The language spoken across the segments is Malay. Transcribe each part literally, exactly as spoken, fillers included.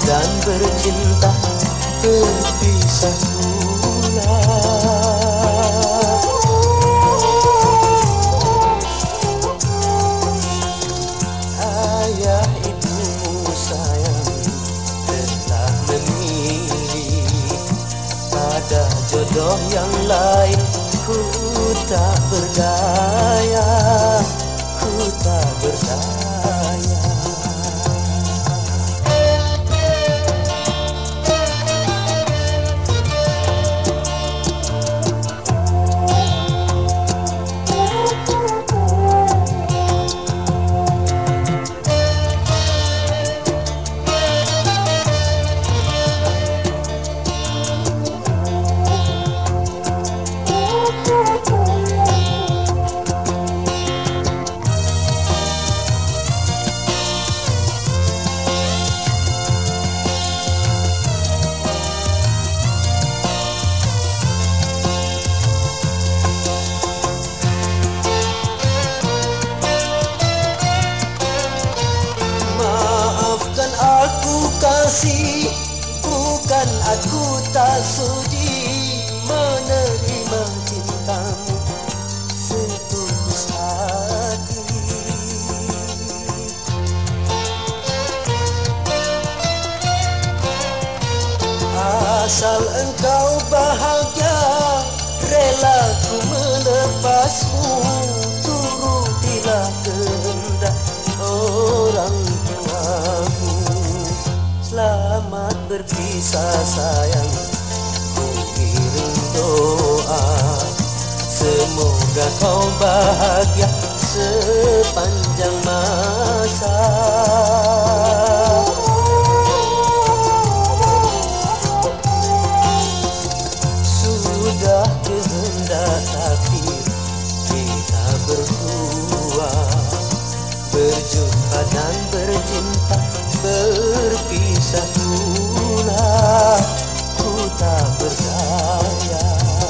dan bercinta berpisah pula. Ayah ibumu sayang telah memilih pada jodoh yang lain. Ku tak berdaya, ku tak berdaya. Kasih, bukan aku tak sudi menerima cintamu setulus hati. Asal engkau bahagia, rela ku melepasmu. Turutilah kehendak orang tuamu. Selamat berpisah sayang, ku kirim doa. Semoga kau bahagia sepanjang masa. Sudah kehendak takdir kita berdua berjumpa dan bercinta berpisah pula. Ku tak berdaya.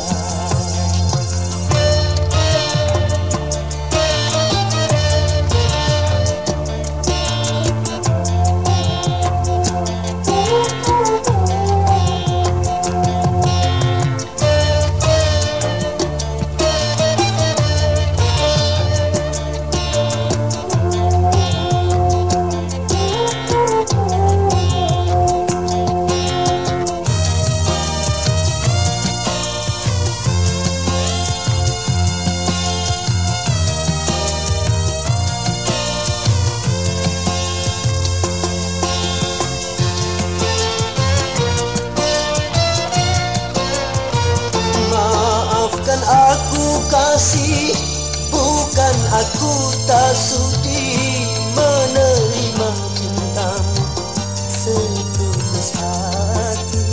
Aku kasih, bukan aku tak sudi menerima cintamu setulus hati.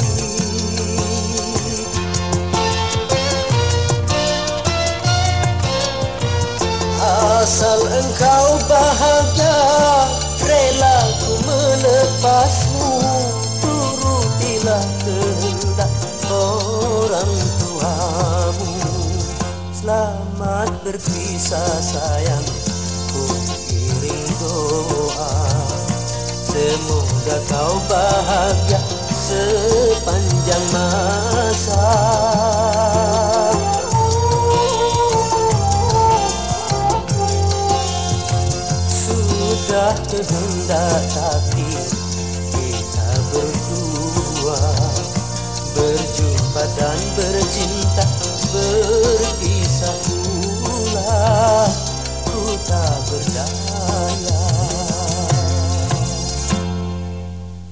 Asal engkau bahagia, rela ku melepasmu. Turutilah kehendak orang tuamu. Selamat berpisah sayang, ku kirim doa. Semoga kau bahagia sepanjang masa. Sudah kehendak takdir kita berdua berjumpa dan bercinta berpisah.